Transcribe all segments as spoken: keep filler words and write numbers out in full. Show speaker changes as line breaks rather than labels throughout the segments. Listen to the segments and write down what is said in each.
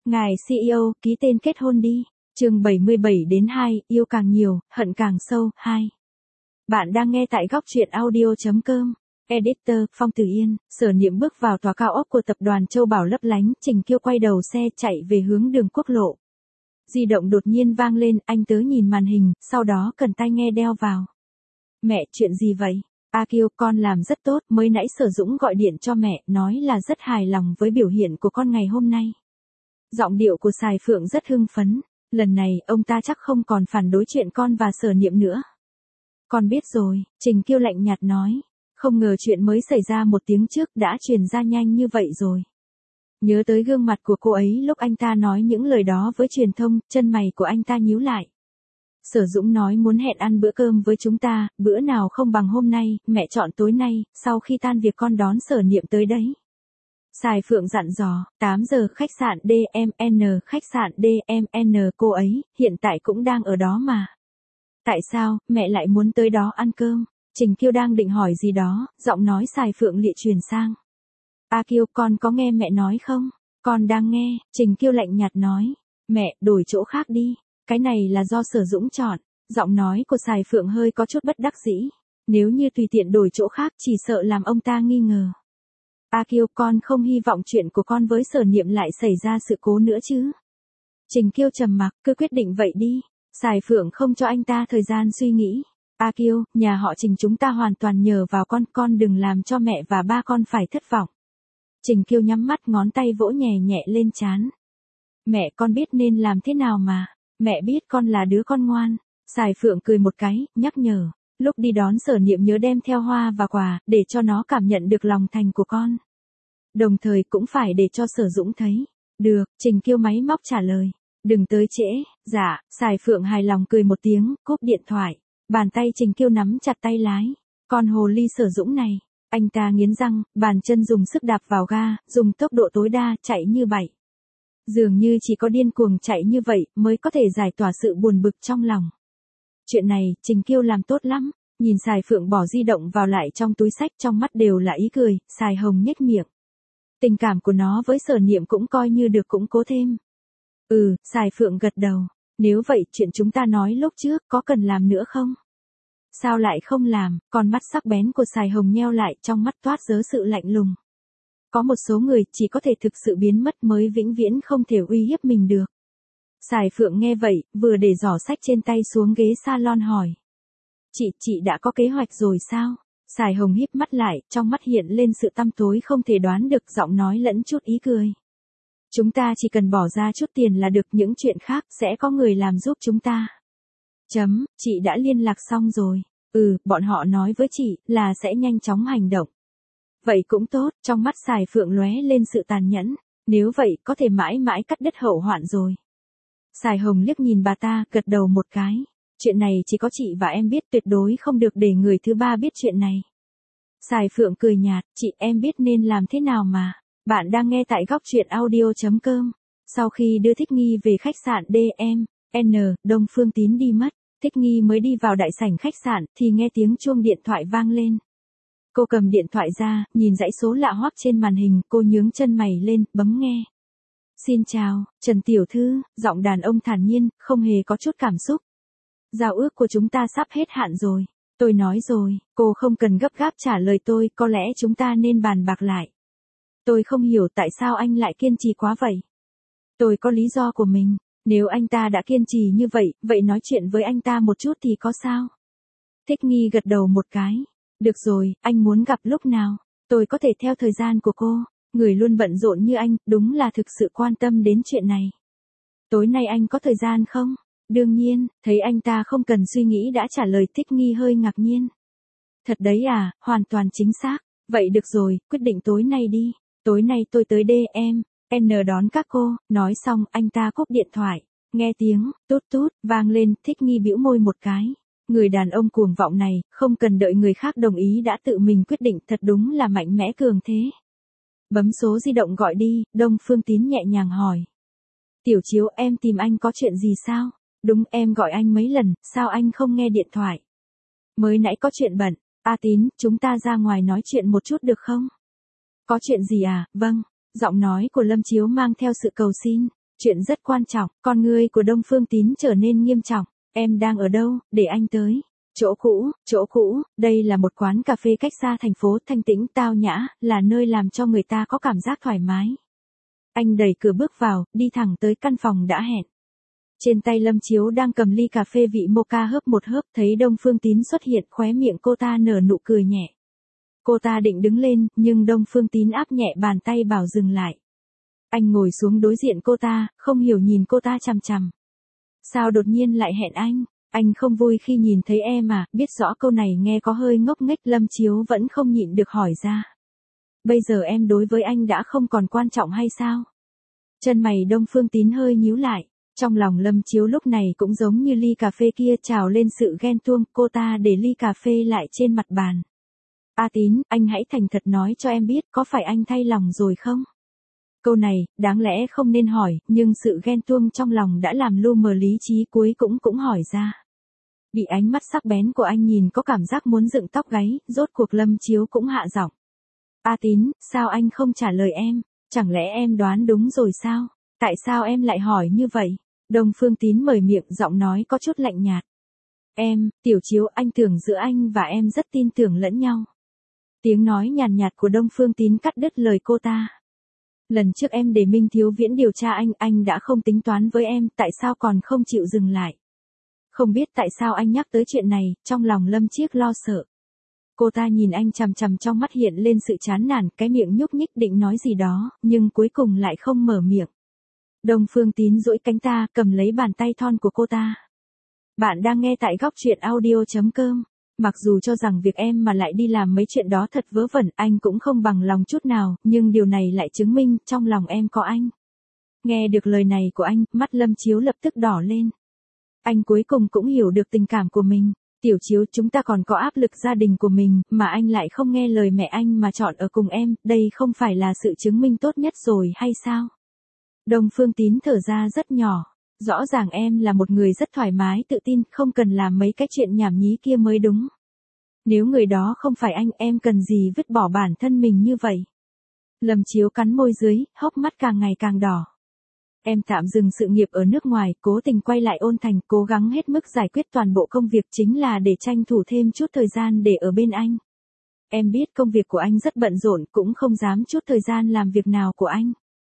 Ngài xê e ô, ký tên kết hôn đi. Chương bảy mươi bảy đến hai, yêu càng nhiều, hận càng sâu, hai. Bạn đang nghe tại góc truyện audio chấm com. Editor, Phong Tử Yên. Sở Niệm bước vào tòa cao ốc của tập đoàn Châu Bảo lấp lánh, Trình Kiêu quay đầu xe chạy về hướng đường quốc lộ. Di động đột nhiên vang lên, anh tớ nhìn màn hình, sau đó cần tai nghe đeo vào. Mẹ, chuyện gì vậy? A Kiêu, con làm rất tốt, mới nãy Sở Dũng gọi điện cho mẹ, nói là rất hài lòng với biểu hiện của con ngày hôm nay. Giọng điệu của Sài Phượng rất hưng phấn, lần này ông ta chắc không còn phản đối chuyện con và Sở Niệm nữa. Con biết rồi, Trình Kiêu lạnh nhạt nói, không ngờ chuyện mới xảy ra một tiếng trước đã truyền ra nhanh như vậy rồi. Nhớ tới gương mặt của cô ấy lúc anh ta nói những lời đó với truyền thông, chân mày của anh ta nhíu lại. Sở Dũng nói muốn hẹn ăn bữa cơm với chúng ta, bữa nào không bằng hôm nay, mẹ chọn tối nay, sau khi tan việc con đón Sở Niệm tới đấy. Sài Phượng dặn dò, tám giờ khách sạn đê em en, khách sạn đê em en, cô ấy, hiện tại cũng đang ở đó mà. Tại sao, mẹ lại muốn tới đó ăn cơm? Trình Kiêu đang định hỏi gì đó, giọng nói Sài Phượng lịa truyền sang. A Kiêu, con có nghe mẹ nói không? Con đang nghe, Trình Kiêu lạnh nhạt nói. Mẹ, đổi chỗ khác đi, cái này là do Sở Dũng chọn. Giọng nói của Sài Phượng hơi có chút bất đắc dĩ. Nếu như tùy tiện đổi chỗ khác chỉ sợ làm ông ta nghi ngờ. A Kiêu, con không hy vọng chuyện của con với Sở Niệm lại xảy ra sự cố nữa chứ. Trình Kiêu trầm mặc, cứ quyết định vậy đi. Sài Phượng không cho anh ta thời gian suy nghĩ. A Kiêu, nhà họ Trình chúng ta hoàn toàn nhờ vào con, con đừng làm cho mẹ và ba con phải thất vọng. Trình Kiêu nhắm mắt, ngón tay vỗ nhẹ nhẹ lên trán. Mẹ, con biết nên làm thế nào mà. Mẹ biết con là đứa con ngoan. Sài Phượng cười một cái, nhắc nhở. Lúc đi đón Sở Niệm nhớ đem theo hoa và quà, để cho nó cảm nhận được lòng thành của con. Đồng thời cũng phải để cho Sở Dũng thấy. Được, Trình Kiêu máy móc trả lời. Đừng tới trễ. Dạ, Sài Phượng hài lòng cười một tiếng, cúp điện thoại. Bàn tay Trình Kiêu nắm chặt tay lái. Con hồ ly Sở Dũng này. Anh ta nghiến răng, bàn chân dùng sức đạp vào ga, dùng tốc độ tối đa, chạy như vậy. Dường như chỉ có điên cuồng chạy như vậy, mới có thể giải tỏa sự buồn bực trong lòng. Chuyện này, Trình Kiêu làm tốt lắm. Nhìn Sài Phượng bỏ di động vào lại trong túi xách, trong mắt đều là ý cười, Sài Hồng nhếch miệng. Tình cảm của nó với Sở Niệm cũng coi như được củng cố thêm. Ừ, Sài Phượng gật đầu. Nếu vậy, chuyện chúng ta nói lúc trước, có cần làm nữa không? Sao lại không làm? Con mắt sắc bén của Sài Hồng nheo lại, trong mắt toát rớ sự lạnh lùng. Có một số người chỉ có thể thực sự biến mất mới vĩnh viễn không thể uy hiếp mình được. Sài Phượng nghe vậy, vừa để giỏ sách trên tay xuống ghế salon hỏi. Chị, chị đã có kế hoạch rồi sao? Sài Hồng híp mắt lại, trong mắt hiện lên sự tăm tối không thể đoán được, giọng nói lẫn chút ý cười. Chúng ta chỉ cần bỏ ra chút tiền là được, những chuyện khác sẽ có người làm giúp chúng ta. Chấm, chị đã liên lạc xong rồi. Ừ, bọn họ nói với chị là sẽ nhanh chóng hành động. Vậy cũng tốt, trong mắt Sài Phượng lóe lên sự tàn nhẫn. Nếu vậy, có thể mãi mãi cắt đứt hậu hoạn rồi. Sài Hồng liếc nhìn bà ta, gật đầu một cái. Chuyện này chỉ có chị và em biết, tuyệt đối không được để người thứ ba biết chuyện này. Sài Phượng cười nhạt, chị em biết nên làm thế nào mà. Bạn đang nghe tại góc truyện audio chấm com. Sau khi đưa Thích Nghi về khách sạn đê em en, Đông Phương Tín đi mất. Thích Nghi mới đi vào đại sảnh khách sạn, thì nghe tiếng chuông điện thoại vang lên. Cô cầm điện thoại ra, nhìn dãy số lạ hoắc trên màn hình, cô nhướng chân mày lên, bấm nghe. Xin chào, Trần Tiểu Thư, giọng đàn ông thản nhiên, không hề có chút cảm xúc. Giao ước của chúng ta sắp hết hạn rồi. Tôi nói rồi, cô không cần gấp gáp trả lời tôi, có lẽ chúng ta nên bàn bạc lại. Tôi không hiểu tại sao anh lại kiên trì quá vậy. Tôi có lý do của mình, nếu anh ta đã kiên trì như vậy, vậy nói chuyện với anh ta một chút thì có sao? Thích Nghi gật đầu một cái. Được rồi, anh muốn gặp lúc nào? Tôi có thể theo thời gian của cô. Người luôn bận rộn như anh, đúng là thực sự quan tâm đến chuyện này. Tối nay anh có thời gian không? Đương nhiên, thấy anh ta không cần suy nghĩ đã trả lời, Thích Nghi hơi ngạc nhiên. Thật đấy à, hoàn toàn chính xác. Vậy được rồi, quyết định tối nay đi. Tối nay tôi tới đê em en đón các cô. Nói xong, anh ta cúp điện thoại. Nghe tiếng, tút tút, vang lên, Thích Nghi bĩu môi một cái. Người đàn ông cuồng vọng này, không cần đợi người khác đồng ý đã tự mình quyết định, thật đúng là mạnh mẽ cường thế. Bấm số di động gọi đi, Đông Phương Tín nhẹ nhàng hỏi. Tiểu Chiếu, em tìm anh có chuyện gì sao? Đúng, em gọi anh mấy lần, sao anh không nghe điện thoại? Mới nãy có chuyện bận. A Tín, chúng ta ra ngoài nói chuyện một chút được không? Có chuyện gì à? Vâng. Giọng nói của Lâm Chiếu mang theo sự cầu xin. Chuyện rất quan trọng, con người của Đông Phương Tín trở nên nghiêm trọng. Em đang ở đâu, để anh tới. Chỗ cũ, chỗ cũ, đây là một quán cà phê cách xa thành phố, thanh tĩnh, tao nhã, là nơi làm cho người ta có cảm giác thoải mái. Anh đẩy cửa bước vào, đi thẳng tới căn phòng đã hẹn. Trên tay Lâm Chiếu đang cầm ly cà phê vị mocha hớp một hớp, thấy Đông Phương Tín xuất hiện, khóe miệng cô ta nở nụ cười nhẹ. Cô ta định đứng lên, nhưng Đông Phương Tín áp nhẹ bàn tay bảo dừng lại. Anh ngồi xuống đối diện cô ta, không hiểu nhìn cô ta chằm chằm. Sao đột nhiên lại hẹn anh? Anh không vui khi nhìn thấy em à, biết rõ câu này nghe có hơi ngốc nghếch, Lâm Chiếu vẫn không nhịn được hỏi ra. Bây giờ em đối với anh đã không còn quan trọng hay sao? Chân mày Đông Phương Tín hơi nhíu lại. Trong lòng Lâm Chiếu lúc này cũng giống như ly cà phê kia trào lên sự ghen tuông, cô ta để ly cà phê lại trên mặt bàn. A Tín, anh hãy thành thật nói cho em biết, có phải anh thay lòng rồi không? Câu này, đáng lẽ không nên hỏi, nhưng sự ghen tuông trong lòng đã làm lu mờ lý trí, cuối cũng cũng hỏi ra. Bị ánh mắt sắc bén của anh nhìn có cảm giác muốn dựng tóc gáy, rốt cuộc Lâm Chiếu cũng hạ giọng. A Tín, sao anh không trả lời em? Chẳng lẽ em đoán đúng rồi sao? Tại sao em lại hỏi như vậy? Đông Phương Tín mở miệng, giọng nói có chút lạnh nhạt. Em, Tiểu Chiếu, anh tưởng giữa anh và em rất tin tưởng lẫn nhau. Tiếng nói nhàn nhạt của Đông Phương Tín cắt đứt lời cô ta. Lần trước em để Minh Thiếu Viễn điều tra anh, anh đã không tính toán với em, tại sao còn không chịu dừng lại? Không biết tại sao anh nhắc tới chuyện này, trong lòng Lâm Chiếc lo sợ. Cô ta nhìn anh chằm chằm, trong mắt hiện lên sự chán nản, cái miệng nhúc nhích định nói gì đó, nhưng cuối cùng lại không mở miệng. Đông Phương Tín duỗi cánh ta, cầm lấy bàn tay thon của cô ta. Bạn đang nghe tại góc truyện audio chấm com. Mặc dù cho rằng việc em mà lại đi làm mấy chuyện đó thật vớ vẩn, anh cũng không bằng lòng chút nào, nhưng điều này lại chứng minh, trong lòng em có anh. Nghe được lời này của anh, mắt Lâm Chiếu lập tức đỏ lên. Anh cuối cùng cũng hiểu được tình cảm của mình. Tiểu Chiếu, chúng ta còn có áp lực gia đình của mình, mà anh lại không nghe lời mẹ anh mà chọn ở cùng em, đây không phải là sự chứng minh tốt nhất rồi hay sao? Đông Phương Tín thở ra rất nhỏ. Rõ ràng em là một người rất thoải mái tự tin, không cần làm mấy cái chuyện nhảm nhí kia mới đúng. Nếu người đó không phải anh, em cần gì vứt bỏ bản thân mình như vậy? Lâm Chiếu cắn môi dưới, hốc mắt càng ngày càng đỏ. Em tạm dừng sự nghiệp ở nước ngoài, cố tình quay lại Ôn Thành, cố gắng hết mức giải quyết toàn bộ công việc, chính là để tranh thủ thêm chút thời gian để ở bên anh. Em biết công việc của anh rất bận rộn, cũng không dám chút thời gian làm việc nào của anh.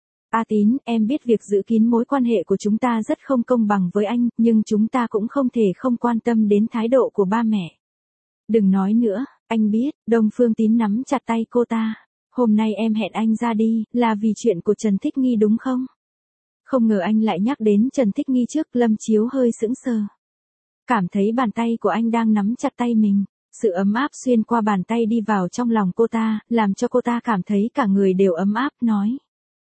A Tín, em biết việc giữ kín mối quan hệ của chúng ta rất không công bằng với anh, nhưng chúng ta cũng không thể không quan tâm đến thái độ của ba mẹ. Đừng nói nữa, anh biết. Đông Phương Tín nắm chặt tay cô ta. Hôm nay em hẹn anh ra đi, là vì chuyện của Trần Thích Nghi đúng không? Không ngờ anh lại nhắc đến Trần Thích Nghi trước, Lâm Chiếu hơi sững sờ. Cảm thấy bàn tay của anh đang nắm chặt tay mình. Sự ấm áp xuyên qua bàn tay đi vào trong lòng cô ta, làm cho cô ta cảm thấy cả người đều ấm áp, nói.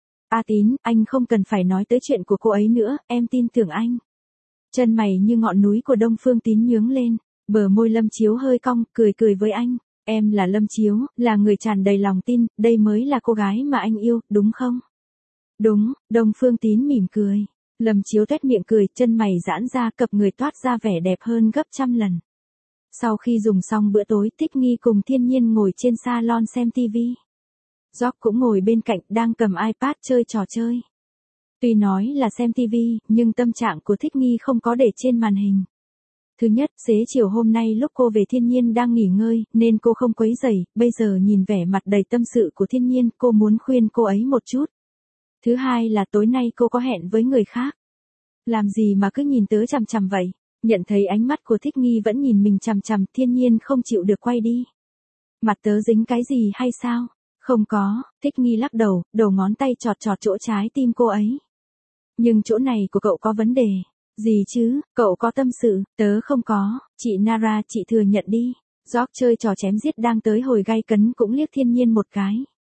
A Tín, anh không cần phải nói tới chuyện của cô ấy nữa, em tin tưởng anh. Chân mày như ngọn núi của Đông Phương Tín nhướng lên, bờ môi Lâm Chiếu hơi cong, cười cười với anh. Em là Lâm Chiếu, là người tràn đầy lòng tin, đây mới là cô gái mà anh yêu, đúng không? Đúng, Đông Phương Tín mỉm cười. Lâm Chiếu tuét miệng cười, chân mày giãn ra, cặp người toát ra vẻ đẹp hơn gấp trăm lần. Sau khi dùng xong bữa tối, Thích Nghi cùng Thiên Nhiên ngồi trên salon xem tivi. George cũng ngồi bên cạnh, đang cầm iPad chơi trò chơi. Tuy nói là xem tivi, nhưng tâm trạng của Thích Nghi không có để trên màn hình. Thứ nhất, xế chiều hôm nay lúc cô về Thiên Nhiên đang nghỉ ngơi, nên cô không quấy rầy, bây giờ nhìn vẻ mặt đầy tâm sự của Thiên Nhiên, cô muốn khuyên cô ấy một chút. Thứ hai là tối nay cô có hẹn với người khác. Làm gì mà cứ nhìn tớ chằm chằm vậy? Nhận thấy ánh mắt của Thích Nghi vẫn nhìn mình chằm chằm, Thiên Nhiên không chịu được quay đi. Mặt tớ dính cái gì hay sao? Không có, Thích Nghi lắc đầu, đầu ngón tay chọt chọt chỗ trái tim cô ấy. Nhưng chỗ này của cậu có vấn đề. Gì chứ, cậu có tâm sự, tớ không có, chị Nara, chị thừa nhận đi. George chơi trò chém giết đang tới hồi gay cấn cũng liếc Thiên Nhiên một cái.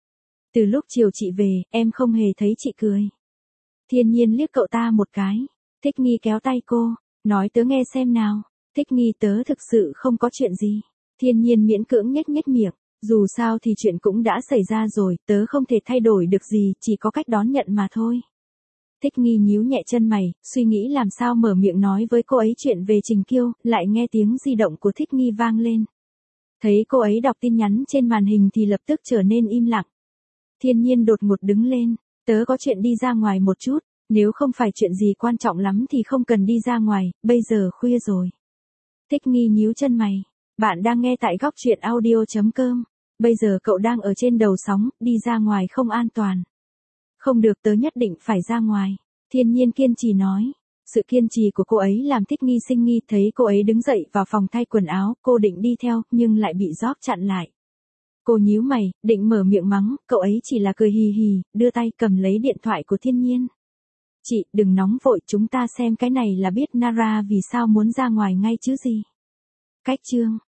Từ lúc chiều chị về, em không hề thấy chị cười. Thiên Nhiên liếc cậu ta một cái. Thích Nghi kéo tay cô, nói tớ nghe xem nào. Thích Nghi, tớ thực sự không có chuyện gì. Thiên Nhiên miễn cưỡng nhếch nhếch miệng. Dù sao thì chuyện cũng đã xảy ra rồi, tớ không thể thay đổi được gì, chỉ có cách đón nhận mà thôi. Thích Nghi nhíu nhẹ chân mày, suy nghĩ làm sao mở miệng nói với cô ấy chuyện về Trình Kiêu, lại nghe tiếng di động của Thích Nghi vang lên. Thấy cô ấy đọc tin nhắn trên màn hình thì lập tức trở nên im lặng. Thiên Nhiên đột ngột đứng lên, tớ có chuyện đi ra ngoài một chút. Nếu không phải chuyện gì quan trọng lắm thì không cần đi ra ngoài, bây giờ khuya rồi. Thích Nghi nhíu chân mày. Bạn đang nghe tại góc truyện audio.com. Bây giờ cậu đang ở trên đầu sóng, đi ra ngoài không an toàn. Không được, tớ nhất định phải ra ngoài. Thiên Nhiên kiên trì nói. Sự kiên trì của cô ấy làm Thích Nghi sinh nghi, thấy cô ấy đứng dậy vào phòng thay quần áo, cô định đi theo, nhưng lại bị Job chặn lại. Cô nhíu mày, định mở miệng mắng, cậu ấy chỉ là cười hì hì, đưa tay cầm lấy điện thoại của Thiên Nhiên. Chị, đừng nóng vội, chúng ta xem cái này là biết Nara vì sao muốn ra ngoài ngay chứ gì. Cách chương.